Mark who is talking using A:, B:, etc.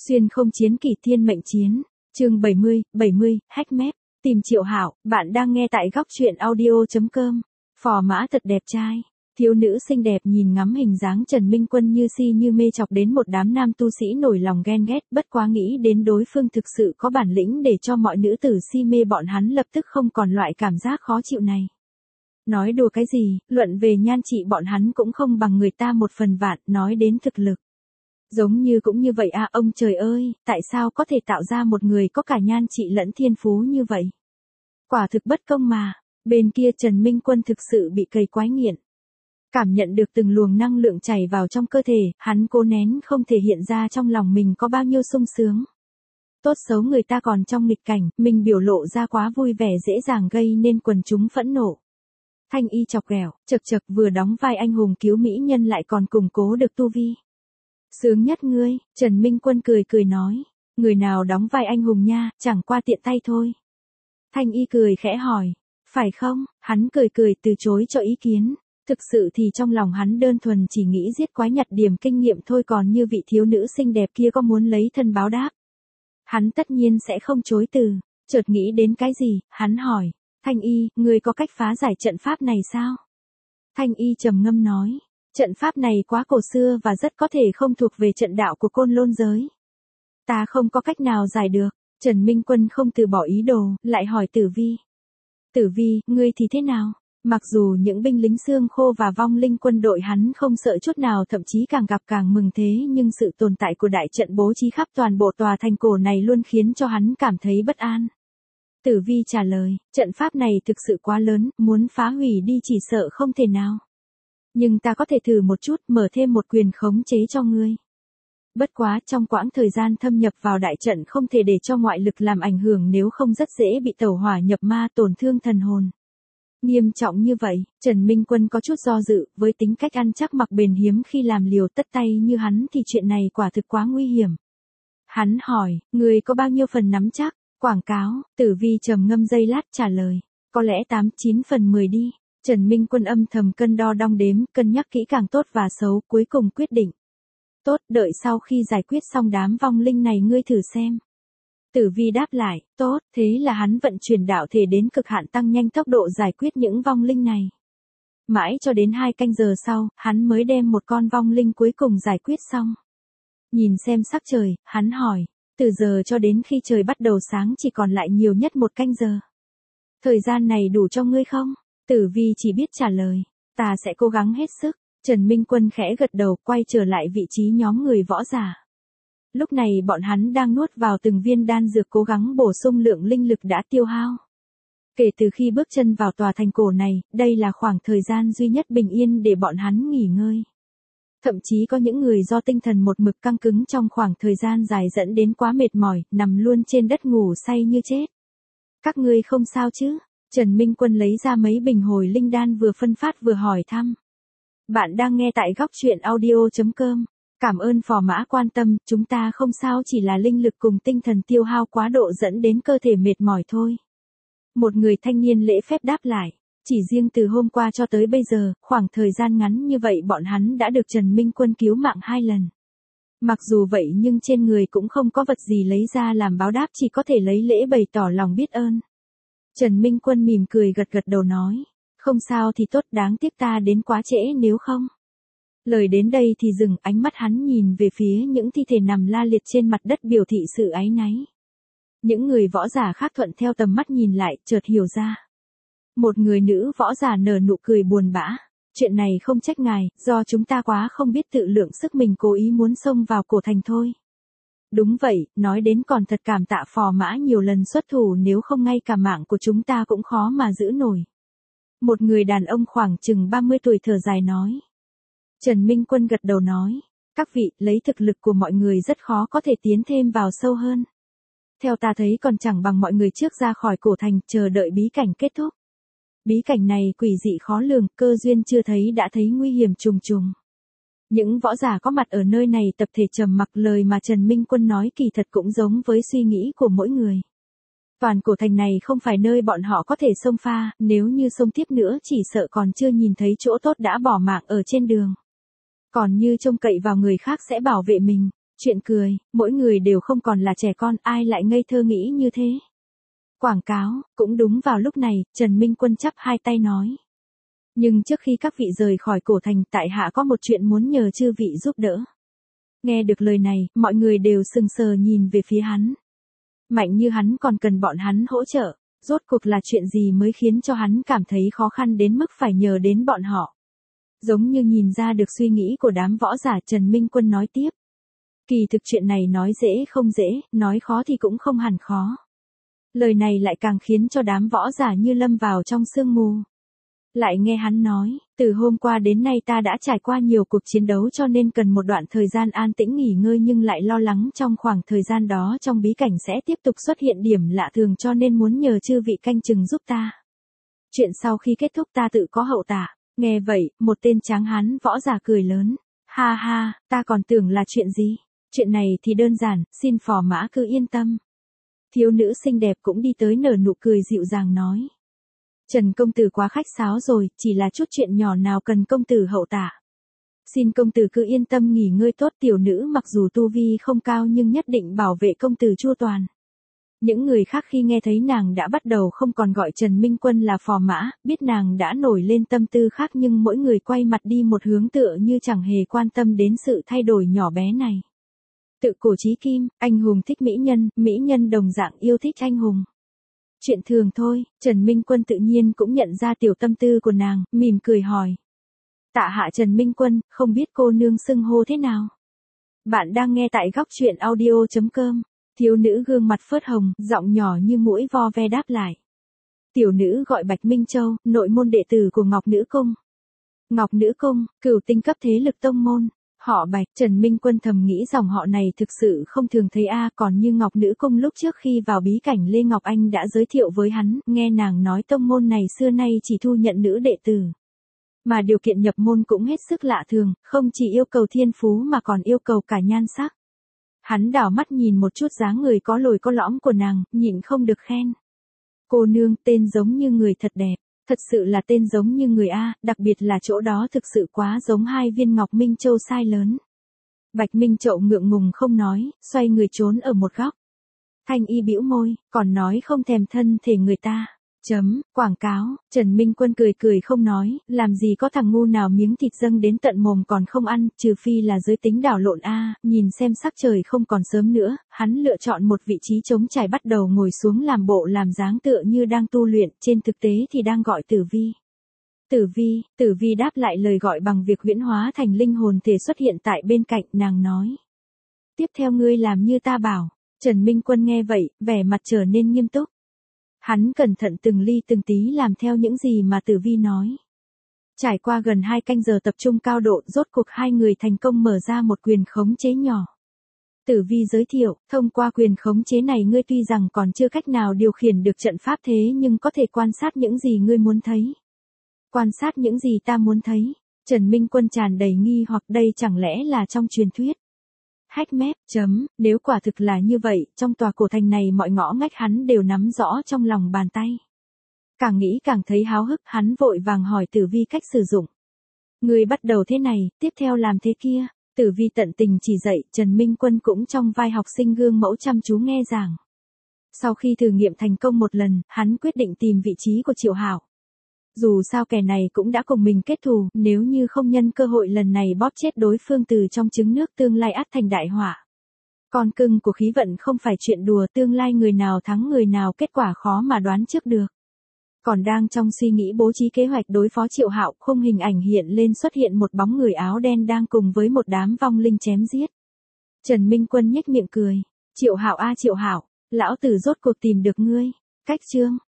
A: Xuyên không chiến kỳ thiên mệnh chiến. Chương 70, hack map. Tìm Triệu Hạo, bạn đang nghe tại góc truyện audio.com. Phò mã thật đẹp trai. Thiếu nữ xinh đẹp nhìn ngắm hình dáng Trần Minh Quân như si như mê chọc đến một đám nam tu sĩ nổi lòng ghen ghét, bất quá nghĩ đến đối phương thực sự có bản lĩnh để cho mọi nữ tử si mê bọn hắn lập tức không còn loại cảm giác khó chịu này. Nói đùa cái gì, luận về nhan trị bọn hắn cũng không bằng người ta một phần vạn, nói đến thực lực. Giống như cũng như vậy à, ông trời ơi, tại sao có thể tạo ra một người có cả nhan trị lẫn thiên phú như vậy? Quả thực bất công mà. Bên kia Trần Minh Quân thực sự bị cầy quái nghiện. Cảm nhận được từng luồng năng lượng chảy vào trong cơ thể, hắn cố nén không thể hiện ra trong lòng mình có bao nhiêu sung sướng. Tốt xấu người ta còn trong nghịch cảnh, mình biểu lộ ra quá vui vẻ dễ dàng gây nên quần chúng phẫn nộ. Thanh Y chọc ghẹo, chật chật vừa đóng vai anh hùng cứu mỹ nhân lại còn củng cố được tu vi. Sướng nhất ngươi, Trần Minh Quân cười cười nói. Người nào đóng vai anh hùng nha, chẳng qua tiện tay thôi. Thanh Y cười khẽ hỏi. Phải không? Hắn cười cười từ chối cho ý kiến. Thực sự thì trong lòng hắn đơn thuần chỉ nghĩ giết quái nhặt điểm kinh nghiệm thôi, còn như vị thiếu nữ xinh đẹp kia có muốn lấy thân báo đáp. Hắn tất nhiên sẽ không chối từ. Chợt nghĩ đến cái gì, hắn hỏi. Thanh Y, ngươi có cách phá giải trận pháp này sao? Thanh Y trầm ngâm nói. Trận pháp này quá cổ xưa và rất có thể không thuộc về trận đạo của Côn Lôn giới. Ta không có cách nào giải được. Trần Minh Quân không từ bỏ ý đồ, lại hỏi Tử Vi. Tử Vi, ngươi thì thế nào? Mặc dù những binh lính xương khô và vong linh quân đội hắn không sợ chút nào, thậm chí càng gặp càng mừng thế, nhưng sự tồn tại của đại trận bố trí khắp toàn bộ tòa thành cổ này luôn khiến cho hắn cảm thấy bất an. Tử Vi trả lời, trận pháp này thực sự quá lớn, muốn phá hủy đi chỉ sợ không thể nào. Nhưng ta có thể thử một chút, mở thêm một quyền khống chế cho ngươi. Bất quá trong quãng thời gian thâm nhập vào đại trận không thể để cho ngoại lực làm ảnh hưởng, nếu không rất dễ bị tẩu hỏa nhập ma, tổn thương thần hồn. Nghiêm trọng như vậy, Trần Minh Quân có chút do dự, với tính cách ăn chắc mặc bền hiếm khi làm liều tất tay như hắn thì chuyện này quả thực quá nguy hiểm. Hắn hỏi, ngươi có bao nhiêu phần nắm chắc? Quảng cáo, Tử Vi trầm ngâm giây lát trả lời, có lẽ 8-9 phần 10 đi. Trần Minh Quân âm thầm cân đo đong đếm, cân nhắc kỹ càng tốt và xấu, cuối cùng quyết định. Tốt, đợi sau khi giải quyết xong đám vong linh này ngươi thử xem. Tử Vi đáp lại, tốt, thế là hắn vận chuyển đạo thể đến cực hạn tăng nhanh tốc độ giải quyết những vong linh này. Mãi cho đến 2 canh giờ sau, hắn mới đem một con vong linh cuối cùng giải quyết xong. Nhìn xem sắc trời, hắn hỏi, từ giờ cho đến khi trời bắt đầu sáng chỉ còn lại nhiều nhất 1 canh giờ. Thời gian này đủ cho ngươi không? Tử Vi chỉ biết trả lời, ta sẽ cố gắng hết sức. Trần Minh Quân khẽ gật đầu, quay trở lại vị trí nhóm người võ giả. Lúc này bọn hắn đang nuốt vào từng viên đan dược cố gắng bổ sung lượng linh lực đã tiêu hao. Kể từ khi bước chân vào tòa thành cổ này, đây là khoảng thời gian duy nhất bình yên để bọn hắn nghỉ ngơi. Thậm chí có những người do tinh thần một mực căng cứng trong khoảng thời gian dài dẫn đến quá mệt mỏi, nằm luôn trên đất ngủ say như chết. Các ngươi không sao chứ? Trần Minh Quân lấy ra mấy bình hồi linh đan vừa phân phát vừa hỏi thăm. Bạn đang nghe tại góc truyện audio.com. Cảm ơn phò mã quan tâm, chúng ta không sao, chỉ là linh lực cùng tinh thần tiêu hao quá độ dẫn đến cơ thể mệt mỏi thôi. Một người thanh niên lễ phép đáp lại. Chỉ riêng từ hôm qua cho tới bây giờ, khoảng thời gian ngắn như vậy bọn hắn đã được Trần Minh Quân cứu mạng 2 lần. Mặc dù vậy nhưng trên người cũng không có vật gì lấy ra làm báo đáp, chỉ có thể lấy lễ bày tỏ lòng biết ơn. Trần Minh Quân mỉm cười gật gật đầu nói. Không sao thì tốt, đáng tiếc ta đến quá trễ nếu không. Lời đến đây thì dừng, ánh mắt hắn nhìn về phía những thi thể nằm la liệt trên mặt đất biểu thị sự áy náy. Những người võ giả khác thuận theo tầm mắt nhìn lại, chợt hiểu ra. Một người nữ võ giả nở nụ cười buồn bã. Chuyện này không trách ngài, do chúng ta quá không biết tự lượng sức mình cố ý muốn xông vào cổ thành thôi. Đúng vậy, nói đến còn thật cảm tạ phò mã nhiều lần xuất thủ, nếu không ngay cả mạng của chúng ta cũng khó mà giữ nổi. Một người đàn ông khoảng chừng 30 tuổi thở dài nói. Trần Minh Quân gật đầu nói. Các vị, lấy thực lực của mọi người rất khó có thể tiến thêm vào sâu hơn. Theo ta thấy còn chẳng bằng mọi người trước ra khỏi cổ thành chờ đợi bí cảnh kết thúc. Bí cảnh này quỷ dị khó lường, cơ duyên chưa thấy đã thấy nguy hiểm trùng trùng. Những võ giả có mặt ở nơi này tập thể trầm mặc, lời mà Trần Minh Quân nói kỳ thật cũng giống với suy nghĩ của mỗi người. Toàn cổ thành này không phải nơi bọn họ có thể xông pha, nếu như xông tiếp nữa chỉ sợ còn chưa nhìn thấy chỗ tốt đã bỏ mạng ở trên đường. Còn như trông cậy vào người khác sẽ bảo vệ mình, Chuyện cười, mỗi người đều không còn là trẻ con, ai lại ngây thơ nghĩ như thế. Quảng cáo, cũng đúng vào lúc này, Trần Minh Quân chắp hai tay nói. Nhưng trước khi các vị rời khỏi cổ thành, tại hạ có một chuyện muốn nhờ chư vị giúp đỡ. Nghe được lời này, mọi người đều sừng sờ nhìn về phía hắn. Mạnh như hắn còn cần bọn hắn hỗ trợ, rốt cuộc là chuyện gì mới khiến cho hắn cảm thấy khó khăn đến mức phải nhờ đến bọn họ. Giống như nhìn ra được suy nghĩ của đám võ giả, Trần Minh Quân nói tiếp. Kỳ thực chuyện này nói dễ không dễ, nói khó thì cũng không hẳn khó. Lời này lại càng khiến cho đám võ giả như lâm vào trong sương mù. Lại nghe hắn nói, từ hôm qua đến nay ta đã trải qua nhiều cuộc chiến đấu cho nên cần một đoạn thời gian an tĩnh nghỉ ngơi, nhưng lại lo lắng trong khoảng thời gian đó trong bí cảnh sẽ tiếp tục xuất hiện điểm lạ thường cho nên muốn nhờ chư vị canh chừng giúp ta. Chuyện sau khi kết thúc ta tự có hậu tạ. Nghe vậy, một tên tráng hán võ giả cười lớn. Ha ha, ta còn tưởng là chuyện gì? Chuyện này thì đơn giản, xin phò mã cứ yên tâm. Thiếu nữ xinh đẹp cũng đi tới nở nụ cười dịu dàng nói. Trần công tử quá khách sáo rồi, chỉ là chút chuyện nhỏ nào cần công tử hậu tạ. Xin công tử cứ yên tâm nghỉ ngơi tốt, tiểu nữ mặc dù tu vi không cao nhưng nhất định bảo vệ công tử chu toàn. Những người khác khi nghe thấy nàng đã bắt đầu không còn gọi Trần Minh Quân là phò mã, biết nàng đã nổi lên tâm tư khác nhưng mỗi người quay mặt đi một hướng tựa như chẳng hề quan tâm đến sự thay đổi nhỏ bé này. Tự cổ chí kim, anh hùng thích mỹ nhân đồng dạng yêu thích anh hùng. Chuyện thường thôi, Trần Minh Quân tự nhiên cũng nhận ra tiểu tâm tư của nàng, mỉm cười hỏi. Tạ hạ Trần Minh Quân, không biết cô nương xưng hô thế nào? Bạn đang nghe tại góc truyện audio.com. Thiếu nữ gương mặt phớt hồng, giọng nhỏ như muỗi vo ve đáp lại. Tiểu nữ gọi Bạch Minh Châu, nội môn đệ tử của Ngọc Nữ Cung. Ngọc Nữ Cung, cửu tinh cấp thế lực tông môn. Họ Bạch, Trần Minh Quân thầm nghĩ dòng họ này thực sự không thường thấy còn như Ngọc Nữ Cung lúc trước khi vào bí cảnh Lê Ngọc Anh đã giới thiệu với hắn, nghe nàng nói tông môn này xưa nay chỉ thu nhận nữ đệ tử. Mà điều kiện nhập môn cũng hết sức lạ thường, không chỉ yêu cầu thiên phú mà còn yêu cầu cả nhan sắc. Hắn đảo mắt nhìn một chút dáng người có lồi có lõm của nàng, nhịn không được khen. Cô nương, tên giống như người thật đẹp, thật sự là tên giống như người đặc biệt là chỗ đó thực sự quá giống hai viên ngọc Minh Châu sai lớn. Bạch Minh Châu ngượng ngùng không nói, xoay người trốn ở một góc. Thanh y bĩu môi, còn nói không thèm thân thể người ta. Quảng cáo, Trần Minh Quân cười cười không nói, làm gì có thằng ngu nào miếng thịt dâng đến tận mồm còn không ăn, trừ phi là giới tính đảo lộn nhìn xem sắc trời không còn sớm nữa, hắn lựa chọn một vị trí trống trải bắt đầu ngồi xuống làm bộ làm dáng tựa như đang tu luyện, trên thực tế thì đang gọi Tử Vi. Tử Vi đáp lại lời gọi bằng việc huyễn hóa thành linh hồn thể xuất hiện tại bên cạnh, nàng nói. Tiếp theo ngươi làm như ta bảo. Trần Minh Quân nghe vậy, vẻ mặt trở nên nghiêm túc. Hắn cẩn thận từng ly từng tí làm theo những gì mà Tử Vi nói. Trải qua gần 2 canh giờ tập trung cao độ, rốt cuộc hai người thành công mở ra một quyền khống chế nhỏ. Tử Vi giới thiệu, thông qua quyền khống chế này ngươi tuy rằng còn chưa cách nào điều khiển được trận pháp thế nhưng có thể quan sát những gì ngươi muốn thấy. Quan sát những gì ta muốn thấy. Trần Minh Quân tràn đầy nghi hoặc, đây chẳng lẽ là trong truyền thuyết. Hách mép, nếu quả thực là như vậy, trong tòa cổ thành này mọi ngõ ngách hắn đều nắm rõ trong lòng bàn tay. Càng nghĩ càng thấy háo hức, hắn vội vàng hỏi Tử Vi cách sử dụng. Người bắt đầu thế này, tiếp theo làm thế kia. Tử Vi tận tình chỉ dạy, Trần Minh Quân cũng trong vai học sinh gương mẫu chăm chú nghe giảng. Sau khi thử nghiệm thành công một lần, hắn quyết định tìm vị trí của Triệu Hạo. Dù sao kẻ này cũng đã cùng mình kết thù, nếu như không nhân cơ hội lần này bóp chết đối phương từ trong trứng nước tương lai ắt thành đại họa. Con cưng của khí vận không phải chuyện đùa, tương lai người nào thắng người nào kết quả khó mà đoán trước được. Còn đang trong suy nghĩ bố trí kế hoạch đối phó Triệu Hạo, khung hình ảnh hiện lên xuất hiện một bóng người áo đen đang cùng với một đám vong linh chém giết. Trần Minh Quân nhếch miệng cười. Triệu Hạo Triệu Hạo, lão tử rốt cuộc tìm được ngươi. Cách chương.